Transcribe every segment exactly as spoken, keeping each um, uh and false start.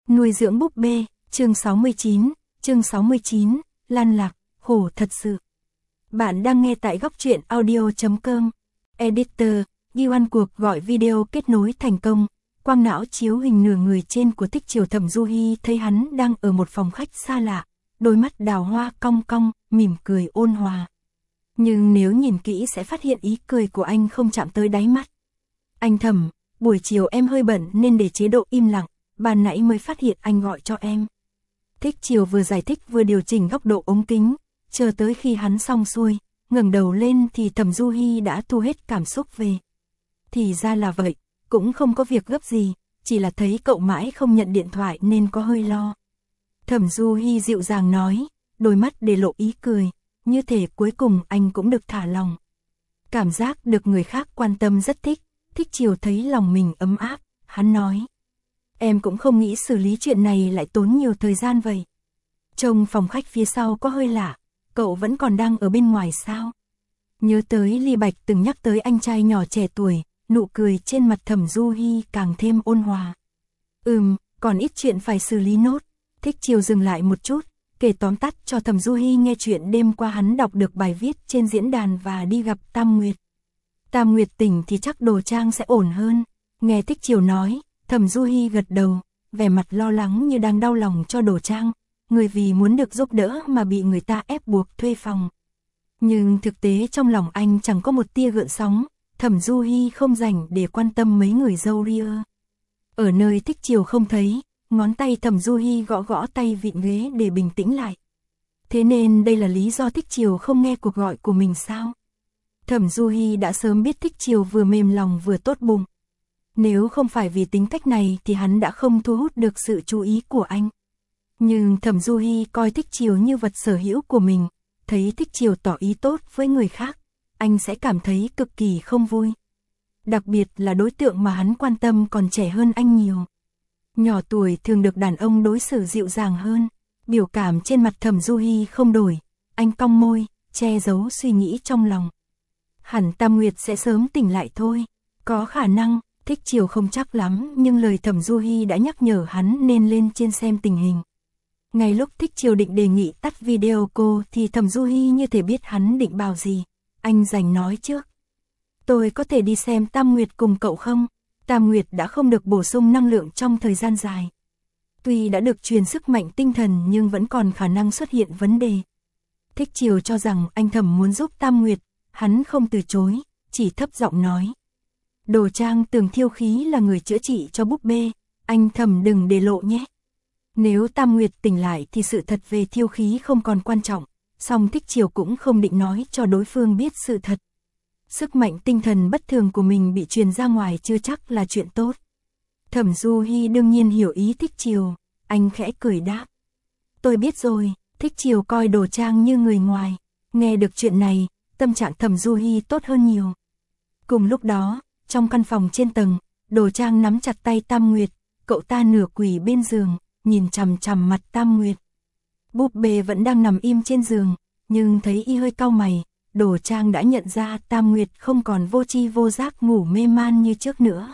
Nuôi dưỡng búp bê, chương sáu mươi chín, chương sáu mươi chín, Lan Lạc, khổ thật sự. Bạn đang nghe tại góc truyện audio chấm com. Editor, ghi oan cuộc gọi video kết nối thành công. Quang não chiếu hình nửa người trên của Thích Triều. Thẩm Du Hi thấy hắn đang ở một phòng khách xa lạ, đôi mắt đào hoa cong cong, mỉm cười ôn hòa. Nhưng nếu nhìn kỹ sẽ phát hiện ý cười của anh không chạm tới đáy mắt. Anh Thẩm, buổi chiều em hơi bận nên để chế độ im lặng, ban nãy mới phát hiện anh gọi cho em. Thích Triều vừa giải thích vừa điều chỉnh góc độ ống kính, chờ tới khi hắn xong xuôi, ngẩng đầu lên thì Thẩm Du Hi đã thu hết cảm xúc về. Thì ra là vậy, cũng không có việc gấp gì, chỉ là thấy cậu mãi không nhận điện thoại nên có hơi lo. Thẩm Du Hi dịu dàng nói, đôi mắt để lộ ý cười, như thể cuối cùng anh cũng được thả lòng. Cảm giác được người khác quan tâm rất thích, Thích Triều thấy lòng mình ấm áp, hắn nói. Em cũng không nghĩ xử lý chuyện này lại tốn nhiều thời gian vậy. Trông phòng khách phía sau có hơi lạ, cậu vẫn còn đang ở bên ngoài sao? Nhớ tới Ly Bạch từng nhắc tới anh trai nhỏ trẻ tuổi, nụ cười trên mặt Thẩm Du Hi càng thêm ôn hòa. Ừm, còn ít chuyện phải xử lý nốt. Thích Triều dừng lại một chút, kể tóm tắt cho Thẩm Du Hi nghe chuyện đêm qua hắn đọc được bài viết trên diễn đàn và đi gặp Tam Nguyệt. Tam Nguyệt tỉnh thì chắc Đồ Trang sẽ ổn hơn. Nghe Thích Triều nói, Thẩm Du Hi gật đầu, vẻ mặt lo lắng như đang đau lòng cho Đồ Trang, người vì muốn được giúp đỡ mà bị người ta ép buộc thuê phòng. Nhưng thực tế trong lòng anh chẳng có một tia gợn sóng, Thẩm Du Hi không rảnh để quan tâm mấy người dâu ria. Ở nơi Thích Triều không thấy, ngón tay Thẩm Du Hi gõ gõ tay vịn ghế để bình tĩnh lại. Thế nên đây là lý do Thích Triều không nghe cuộc gọi của mình sao? Thẩm Du Hi đã sớm biết Thích Triều vừa mềm lòng vừa tốt bụng. Nếu không phải vì tính cách này thì hắn đã không thu hút được sự chú ý của anh. Nhưng Thẩm Du Hi coi Thích Triều như vật sở hữu của mình, thấy Thích Triều tỏ ý tốt với người khác, anh sẽ cảm thấy cực kỳ không vui. Đặc biệt là đối tượng mà hắn quan tâm còn trẻ hơn anh nhiều. Nhỏ tuổi thường được đàn ông đối xử dịu dàng hơn. Biểu cảm trên mặt Thẩm Du Hi không đổi, anh cong môi, che giấu suy nghĩ trong lòng. Hẳn Tam Nguyệt sẽ sớm tỉnh lại thôi. Có khả năng, Thích Triều không chắc lắm, nhưng lời Thẩm Du Hi đã nhắc nhở hắn nên lên trên xem tình hình. Ngay lúc Thích Triều định đề nghị tắt video cô thì Thẩm Du Hi như thể biết hắn định bảo gì. Anh rành nói trước. Tôi có thể đi xem Tam Nguyệt cùng cậu không? Tam Nguyệt đã không được bổ sung năng lượng trong thời gian dài. Tuy đã được truyền sức mạnh tinh thần nhưng vẫn còn khả năng xuất hiện vấn đề. Thích Triều cho rằng anh Thẩm muốn giúp Tam Nguyệt, hắn không từ chối, chỉ thấp giọng nói. Đồ Trang tưởng Thiêu Khí là người chữa trị cho búp bê, anh Thẩm đừng để lộ nhé. Nếu Tam Nguyệt tỉnh lại thì sự thật về Thiêu Khí không còn quan trọng, song Thích Triều cũng không định nói cho đối phương biết sự thật. Sức mạnh tinh thần bất thường của mình bị truyền ra ngoài chưa chắc là chuyện tốt. Thẩm Du Hi đương nhiên hiểu ý Thích Triều, anh khẽ cười đáp. Tôi biết rồi. Thích Triều coi Đồ Trang như người ngoài, nghe được chuyện này, tâm trạng Thẩm Du Hi tốt hơn nhiều. Cùng lúc đó, trong căn phòng trên tầng, Đồ Trang nắm chặt tay Tam Nguyệt, cậu ta nửa quỳ bên giường, nhìn chằm chằm mặt Tam Nguyệt. Búp bê vẫn đang nằm im trên giường, nhưng thấy y hơi cau mày, Đồ Trang đã nhận ra Tam Nguyệt không còn vô tri vô giác ngủ mê man như trước nữa.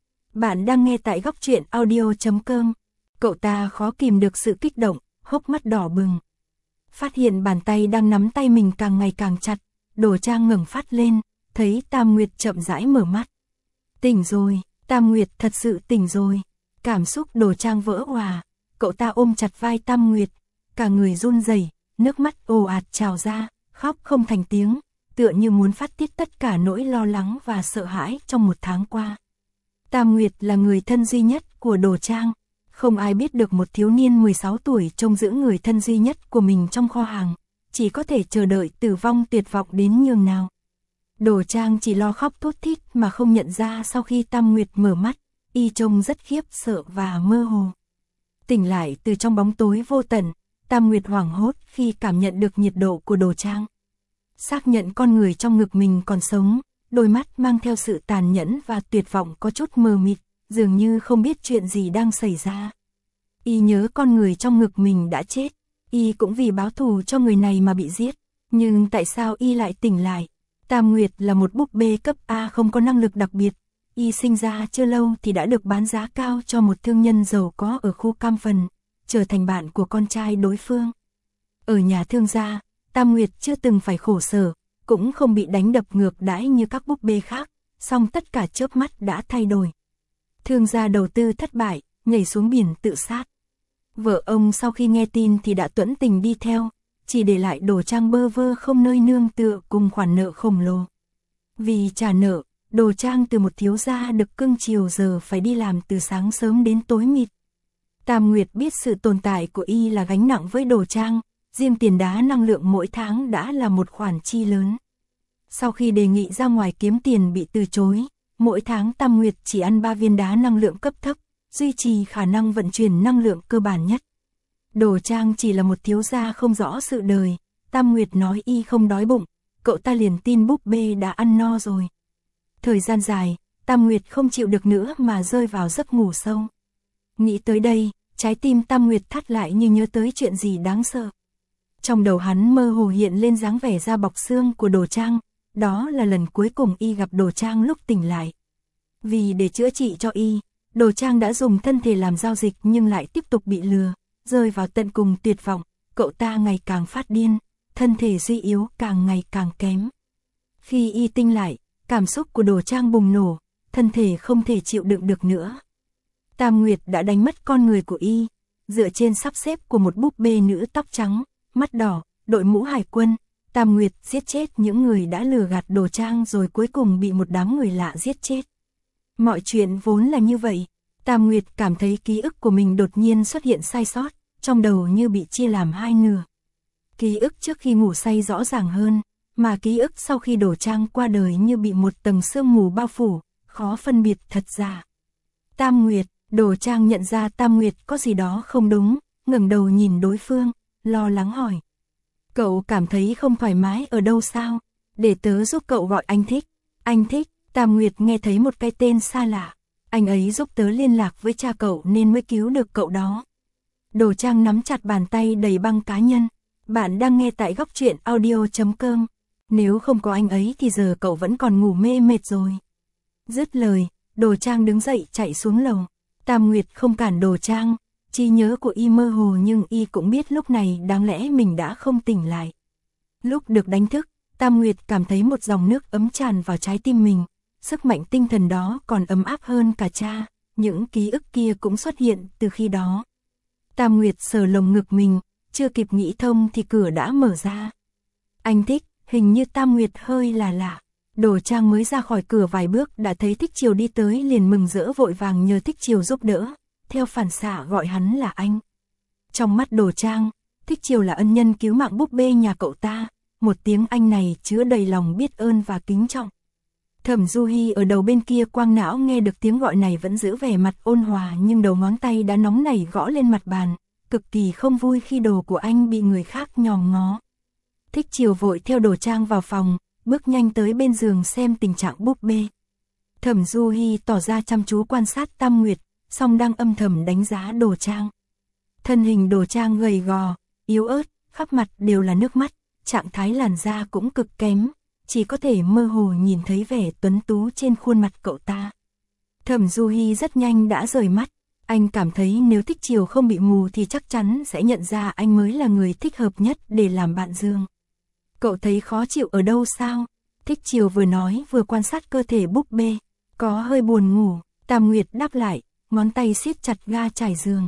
Bạn đang nghe tại góc truyện audio chấm com. Cậu ta khó kìm được sự kích động, hốc mắt đỏ bừng. Phát hiện bàn tay đang nắm tay mình càng ngày càng chặt, Đồ Trang ngẩng phát lên, thấy Tam Nguyệt chậm rãi mở mắt. Tỉnh rồi, Tam Nguyệt thật sự tỉnh rồi. Cảm xúc Đồ Trang vỡ òa, cậu ta ôm chặt vai Tam Nguyệt, cả người run rẩy, nước mắt ồ ạt trào ra, khóc không thành tiếng, tựa như muốn phát tiết tất cả nỗi lo lắng và sợ hãi trong một tháng qua. Tam Nguyệt là người thân duy nhất của Đồ Trang. Không ai biết được một thiếu niên mười sáu tuổi trông giữ người thân duy nhất của mình trong kho hàng, chỉ có thể chờ đợi tử vong tuyệt vọng đến nhường nào. Đồ Trang chỉ lo khóc thút thít mà không nhận ra sau khi Tam Nguyệt mở mắt, y trông rất khiếp sợ và mơ hồ. Tỉnh lại từ trong bóng tối vô tận, Tam Nguyệt hoảng hốt khi cảm nhận được nhiệt độ của Đồ Trang. Xác nhận con người trong ngực mình còn sống, đôi mắt mang theo sự tàn nhẫn và tuyệt vọng có chút mờ mịt, dường như không biết chuyện gì đang xảy ra. Y nhớ con người trong ngực mình đã chết, y cũng vì báo thù cho người này mà bị giết, nhưng tại sao y lại tỉnh lại? Tam Nguyệt là một búp bê cấp A không có năng lực đặc biệt, y sinh ra chưa lâu thì đã được bán giá cao cho một thương nhân giàu có ở khu Cam Phần, trở thành bạn của con trai đối phương. Ở nhà thương gia, Tam Nguyệt chưa từng phải khổ sở, cũng không bị đánh đập ngược đãi như các búp bê khác, song tất cả chớp mắt đã thay đổi. Thương gia đầu tư thất bại, nhảy xuống biển tự sát. Vợ ông sau khi nghe tin thì đã tuẫn tình đi theo, chỉ để lại Đồ Trang bơ vơ không nơi nương tựa cùng khoản nợ khổng lồ. Vì trả nợ, Đồ Trang từ một thiếu gia được cưng chiều giờ phải đi làm từ sáng sớm đến tối mịt. Tam Nguyệt biết sự tồn tại của y là gánh nặng với Đồ Trang, riêng tiền đá năng lượng mỗi tháng đã là một khoản chi lớn. Sau khi đề nghị ra ngoài kiếm tiền bị từ chối, mỗi tháng Tam Nguyệt chỉ ăn ba viên đá năng lượng cấp thấp, duy trì khả năng vận chuyển năng lượng cơ bản nhất. Đồ Trang chỉ là một thiếu gia không rõ sự đời, Tam Nguyệt nói y không đói bụng, cậu ta liền tin búp bê đã ăn no rồi. Thời gian dài, Tam Nguyệt không chịu được nữa mà rơi vào giấc ngủ sâu. Nghĩ tới đây, trái tim Tam Nguyệt thắt lại như nhớ tới chuyện gì đáng sợ. Trong đầu hắn mơ hồ hiện lên dáng vẻ da bọc xương của Đồ Trang, đó là lần cuối cùng y gặp Đồ Trang lúc tỉnh lại. Vì để chữa trị cho y, Đồ Trang đã dùng thân thể làm giao dịch nhưng lại tiếp tục bị lừa, rơi vào tận cùng tuyệt vọng, cậu ta ngày càng phát điên, thân thể suy yếu càng ngày càng kém. Khi y tinh lại, cảm xúc của Đồ Trang bùng nổ, thân thể không thể chịu đựng được nữa. Tam Nguyệt đã đánh mất con người của y, dựa trên sắp xếp của một búp bê nữ tóc trắng, mắt đỏ, đội mũ hải quân, Tam Nguyệt giết chết những người đã lừa gạt Đồ Trang rồi cuối cùng bị một đám người lạ giết chết. Mọi chuyện vốn là như vậy, Tam Nguyệt cảm thấy ký ức của mình đột nhiên xuất hiện sai sót, trong đầu như bị chia làm hai nửa. Ký ức trước khi ngủ say rõ ràng hơn, mà ký ức sau khi Đồ Trang qua đời như bị một tầng sương mù bao phủ, khó phân biệt thật giả. Tam Nguyệt, Đồ Trang nhận ra Tam Nguyệt có gì đó không đúng, ngẩng đầu nhìn đối phương, lo lắng hỏi. Cậu cảm thấy không thoải mái ở đâu sao? Để tớ giúp cậu gọi anh Thích. Anh Thích, Tam Nguyệt nghe thấy một cái tên xa lạ. Anh ấy giúp tớ liên lạc với cha cậu nên mới cứu được cậu đó. Đồ Trang nắm chặt bàn tay đầy băng cá nhân. Bạn đang nghe tại góc truyện audio chấm com. Nếu không có anh ấy thì giờ cậu vẫn còn ngủ mê mệt rồi. Dứt lời, Đồ Trang đứng dậy chạy xuống lầu. Tam Nguyệt không cản Đồ Trang. Trí nhớ của y mơ hồ nhưng y cũng biết lúc này đáng lẽ mình đã không tỉnh lại. Lúc được đánh thức, Tam Nguyệt cảm thấy một dòng nước ấm tràn vào trái tim mình. Sức mạnh tinh thần đó còn ấm áp hơn cả cha, những ký ức kia cũng xuất hiện từ khi đó. Tam Nguyệt sờ lồng ngực mình, chưa kịp nghĩ thông thì cửa đã mở ra. Anh Thích, hình như Tam Nguyệt hơi là lạ. Đồ Trang mới ra khỏi cửa vài bước đã thấy Thích Triều đi tới liền mừng rỡ vội vàng nhờ Thích Triều giúp đỡ, theo phản xạ gọi hắn là anh. Trong mắt Đồ Trang, Thích Triều là ân nhân cứu mạng búp bê nhà cậu ta, một tiếng anh này chứa đầy lòng biết ơn và kính trọng. Thẩm Du Hi ở đầu bên kia quang não nghe được tiếng gọi này vẫn giữ vẻ mặt ôn hòa nhưng đầu ngón tay đã nóng nảy gõ lên mặt bàn, cực kỳ không vui khi đồ của anh bị người khác nhòm ngó. Thích Triều vội theo Đồ Trang vào phòng, bước nhanh tới bên giường xem tình trạng búp bê. Thẩm Du Hi tỏ ra chăm chú quan sát Tam Nguyệt, song đang âm thầm đánh giá Đồ Trang. Thân hình Đồ Trang gầy gò, yếu ớt, khắp mặt đều là nước mắt, trạng thái làn da cũng cực kém, chỉ có thể mơ hồ nhìn thấy vẻ tuấn tú trên khuôn mặt cậu ta. Thẩm Du Hi rất nhanh đã rời mắt, anh cảm thấy nếu Thích Triều không bị mù thì chắc chắn sẽ nhận ra anh mới là người thích hợp nhất để làm bạn giường. Cậu thấy khó chịu ở đâu sao? Thích Triều vừa nói vừa quan sát cơ thể búp bê, có hơi buồn ngủ, Tam Nguyệt đáp lại, ngón tay siết chặt ga trải giường.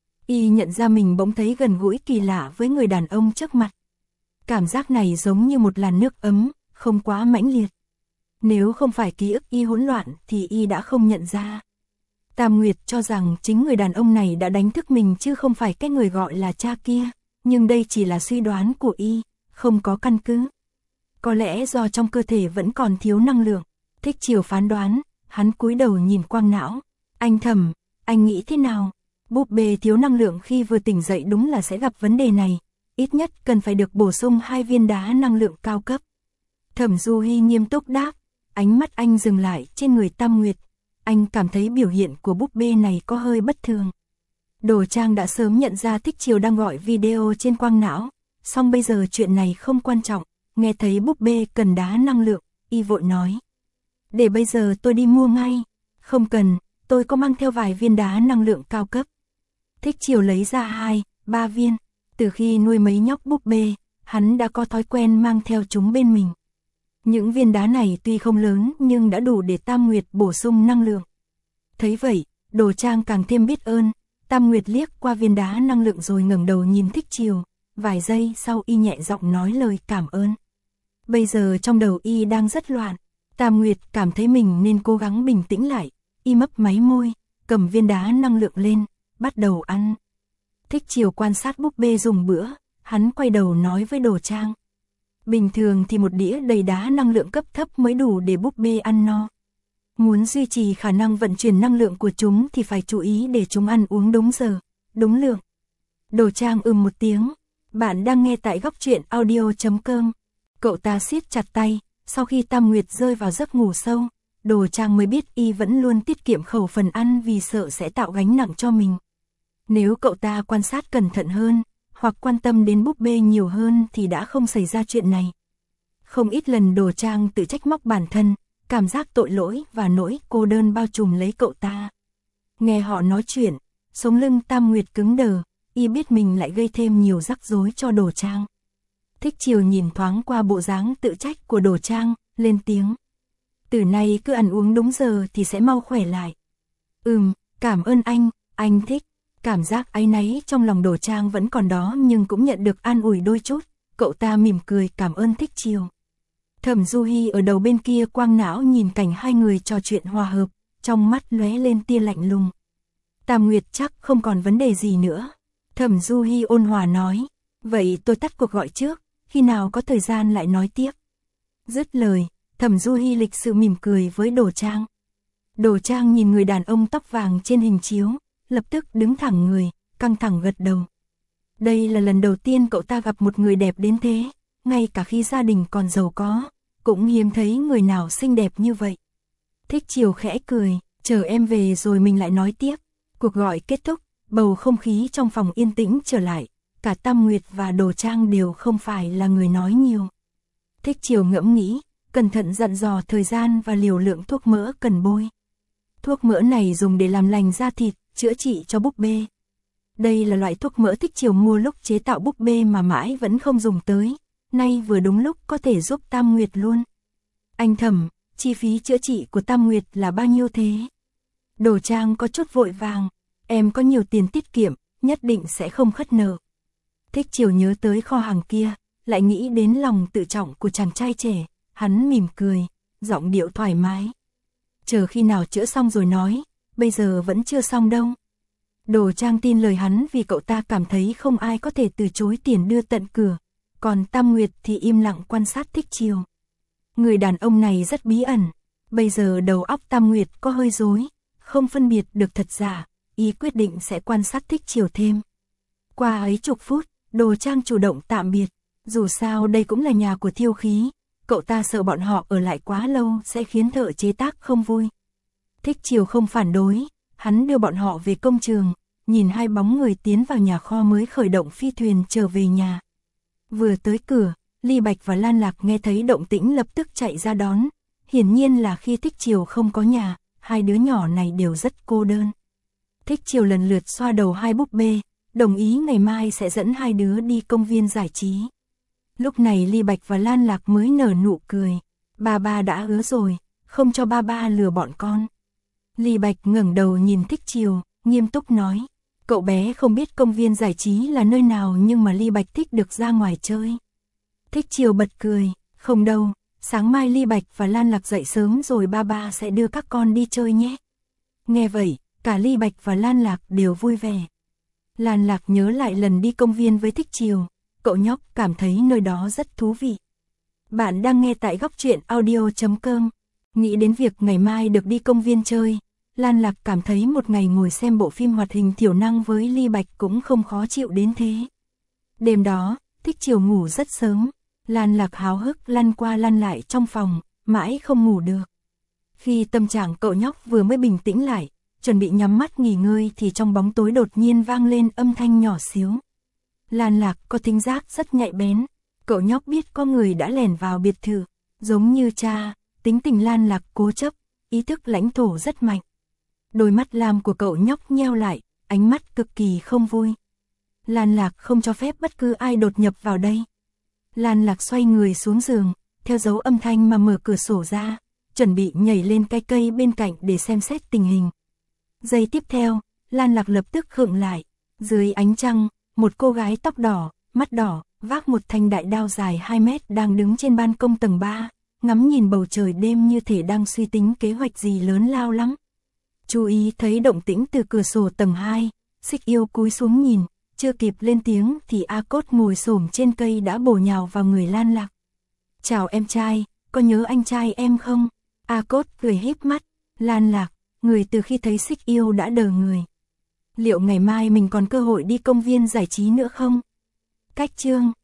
Y nhận ra mình bỗng thấy gần gũi kỳ lạ với người đàn ông trước mặt. Cảm giác này giống như một làn nước ấm, không quá mãnh liệt. Nếu không phải ký ức y hỗn loạn thì y đã không nhận ra. Tam Nguyệt cho rằng chính người đàn ông này đã đánh thức mình chứ không phải cái người gọi là cha kia, nhưng đây chỉ là suy đoán của y, không có căn cứ. Có lẽ do trong cơ thể vẫn còn thiếu năng lượng. Thích Triều phán đoán, hắn cúi đầu nhìn quang não. Anh Thẩm, anh nghĩ thế nào? Búp bê thiếu năng lượng khi vừa tỉnh dậy đúng là sẽ gặp vấn đề này. Ít nhất cần phải được bổ sung hai viên đá năng lượng cao cấp. Thẩm Du Hi nghiêm túc đáp, ánh mắt anh dừng lại trên người Tam Nguyệt. Anh cảm thấy biểu hiện của búp bê này có hơi bất thường. Đồ Trang đã sớm nhận ra Thích Triều đang gọi video trên quang não, song bây giờ chuyện này không quan trọng, nghe thấy búp bê cần đá năng lượng, y vội nói. Để bây giờ tôi đi mua ngay. Không cần, tôi có mang theo vài viên đá năng lượng cao cấp. Thích Chiều lấy ra hai, ba viên. Từ khi nuôi mấy nhóc búp bê, hắn đã có thói quen mang theo chúng bên mình. Những viên đá này tuy không lớn nhưng đã đủ để Tam Nguyệt bổ sung năng lượng. Thấy vậy, Đồ Trang càng thêm biết ơn. Tam Nguyệt liếc qua viên đá năng lượng rồi ngẩng đầu nhìn Thích Chiều. Vài giây sau y nhẹ giọng nói lời cảm ơn. Bây giờ trong đầu y đang rất loạn. Tam Nguyệt cảm thấy mình nên cố gắng bình tĩnh lại. Y mấp máy môi, cầm viên đá năng lượng lên, bắt đầu ăn. Thích Chiều quan sát búp bê dùng bữa, hắn quay đầu nói với Đồ Trang. Bình thường thì một đĩa đầy đá năng lượng cấp thấp mới đủ để búp bê ăn no. Muốn duy trì khả năng vận chuyển năng lượng của chúng thì phải chú ý để chúng ăn uống đúng giờ, đúng lượng. Đồ Trang ừm một tiếng. Bạn đang nghe tại góc truyện audio chấm com. Cậu ta siết chặt tay, sau khi Tam Nguyệt rơi vào giấc ngủ sâu, Đồ Trang mới biết y vẫn luôn tiết kiệm khẩu phần ăn vì sợ sẽ tạo gánh nặng cho mình. Nếu cậu ta quan sát cẩn thận hơn, hoặc quan tâm đến búp bê nhiều hơn thì đã không xảy ra chuyện này. Không ít lần Đồ Trang tự trách móc bản thân, cảm giác tội lỗi và nỗi cô đơn bao trùm lấy cậu ta. Nghe họ nói chuyện, sống lưng Tam Nguyệt cứng đờ, y biết mình lại gây thêm nhiều rắc rối cho Đồ Trang. Thích Chiều nhìn thoáng qua bộ dáng tự trách của Đồ Trang, lên tiếng. Từ nay cứ ăn uống đúng giờ thì sẽ mau khỏe lại. Ừm, cảm ơn anh, anh thích. Cảm giác áy náy trong lòng Đồ Trang vẫn còn đó nhưng cũng nhận được an ủi đôi chút. Cậu ta mỉm cười cảm ơn Thích Chiều. Thẩm Du Hi ở đầu bên kia quang não nhìn cảnh hai người trò chuyện hòa hợp, trong mắt lóe lên tia lạnh lùng. Tam Nguyệt chắc không còn vấn đề gì nữa. Thẩm Du Hi ôn hòa nói. Vậy tôi tắt cuộc gọi trước, khi nào có thời gian lại nói tiếp. Dứt lời, Thẩm Du Hi lịch sự mỉm cười với Đồ Trang. Đồ Trang nhìn người đàn ông tóc vàng trên hình chiếu, lập tức đứng thẳng người, căng thẳng gật đầu. Đây là lần đầu tiên cậu ta gặp một người đẹp đến thế, ngay cả khi gia đình còn giàu có, cũng hiếm thấy người nào xinh đẹp như vậy. Thích Chiều khẽ cười, chờ em về rồi mình lại nói tiếp. Cuộc gọi kết thúc, bầu không khí trong phòng yên tĩnh trở lại, cả Tam Nguyệt và Đồ Trang đều không phải là người nói nhiều. Thích Chiều ngẫm nghĩ, cẩn thận dặn dò thời gian và liều lượng thuốc mỡ cần bôi. Thuốc mỡ này dùng để làm lành da thịt, chữa trị cho búp bê. Đây là loại thuốc mỡ Thích Chiều mua lúc chế tạo búp bê mà mãi vẫn không dùng tới, nay vừa đúng lúc có thể giúp Tam Nguyệt luôn. Anh Thẩm, chi phí chữa trị của Tam Nguyệt là bao nhiêu thế? Đồ Trang có chút vội vàng, em có nhiều tiền tiết kiệm, nhất định sẽ không khất nợ. Thích Chiều nhớ tới kho hàng kia, lại nghĩ đến lòng tự trọng của chàng trai trẻ, hắn mỉm cười, giọng điệu thoải mái. Chờ khi nào chữa xong rồi nói, bây giờ vẫn chưa xong đâu. Đồ Trang tin lời hắn vì cậu ta cảm thấy không ai có thể từ chối tiền đưa tận cửa, còn Tam Nguyệt thì im lặng quan sát Thích Chiều. Người đàn ông này rất bí ẩn, bây giờ đầu óc Tam Nguyệt có hơi rối, không phân biệt được thật giả, ý quyết định sẽ quan sát Thích Chiều thêm. Qua ấy chục phút, Đồ Trang chủ động tạm biệt, dù sao đây cũng là nhà của Thiêu Khí, cậu ta sợ bọn họ ở lại quá lâu sẽ khiến thợ chế tác không vui. Thích Chiều không phản đối, hắn đưa bọn họ về công trường, nhìn hai bóng người tiến vào nhà kho mới khởi động phi thuyền trở về nhà. Vừa tới cửa, Ly Bạch và Lan Lạc nghe thấy động tĩnh lập tức chạy ra đón, hiển nhiên là khi Thích Chiều không có nhà, hai đứa nhỏ này đều rất cô đơn. Thích Chiều lần lượt xoa đầu hai búp bê, đồng ý ngày mai sẽ dẫn hai đứa đi công viên giải trí. Lúc này Ly Bạch và Lan Lạc mới nở nụ cười, ba ba đã hứa rồi, không cho ba ba lừa bọn con. Ly Bạch ngẩng đầu nhìn Thích Chiều, nghiêm túc nói, cậu bé không biết công viên giải trí là nơi nào nhưng mà Ly Bạch thích được ra ngoài chơi. Thích Chiều bật cười, không đâu, sáng mai Ly Bạch và Lan Lạc dậy sớm rồi ba ba sẽ đưa các con đi chơi nhé. Nghe vậy, cả Ly Bạch và Lan Lạc đều vui vẻ. Lan Lạc nhớ lại lần đi công viên với Thích Chiều, cậu nhóc cảm thấy nơi đó rất thú vị. Bạn đang nghe tại góc truyện audio chấm com. Nghĩ đến việc ngày mai được đi công viên chơi, Lan Lạc cảm thấy một ngày ngồi xem bộ phim hoạt hình thiểu năng với Ly Bạch cũng không khó chịu đến thế. Đêm đó, Thích Chiều ngủ rất sớm, Lan Lạc háo hức lăn qua lăn lại trong phòng, mãi không ngủ được. Khi tâm trạng cậu nhóc vừa mới bình tĩnh lại, chuẩn bị nhắm mắt nghỉ ngơi thì trong bóng tối đột nhiên vang lên âm thanh nhỏ xíu. Lan Lạc có thính giác rất nhạy bén, cậu nhóc biết có người đã lẻn vào biệt thự, giống như cha, tính tình Lan Lạc cố chấp, ý thức lãnh thổ rất mạnh. Đôi mắt lam của cậu nhóc nheo lại, ánh mắt cực kỳ không vui. Lan Lạc không cho phép bất cứ ai đột nhập vào đây. Lan Lạc xoay người xuống giường, theo dấu âm thanh mà mở cửa sổ ra, chuẩn bị nhảy lên cái cây bên cạnh để xem xét tình hình. Giây tiếp theo, Lan Lạc lập tức khựng lại. Dưới ánh trăng, một cô gái tóc đỏ, mắt đỏ, vác một thanh đại đao dài hai mét đang đứng trên ban công tầng ba, ngắm nhìn bầu trời đêm như thể đang suy tính kế hoạch gì lớn lao lắm. Chú ý thấy động tĩnh từ cửa sổ tầng hai, Xích Yêu cúi xuống nhìn, chưa kịp lên tiếng thì A Cốt ngồi xổm trên cây đã bổ nhào vào người Lan Lạc. Chào em trai, có nhớ anh trai em không? A Cốt cười híp mắt. Lan Lạc, người từ khi thấy Xích Yêu đã đờ người. Liệu ngày mai mình còn cơ hội đi công viên giải trí nữa không? Cách chương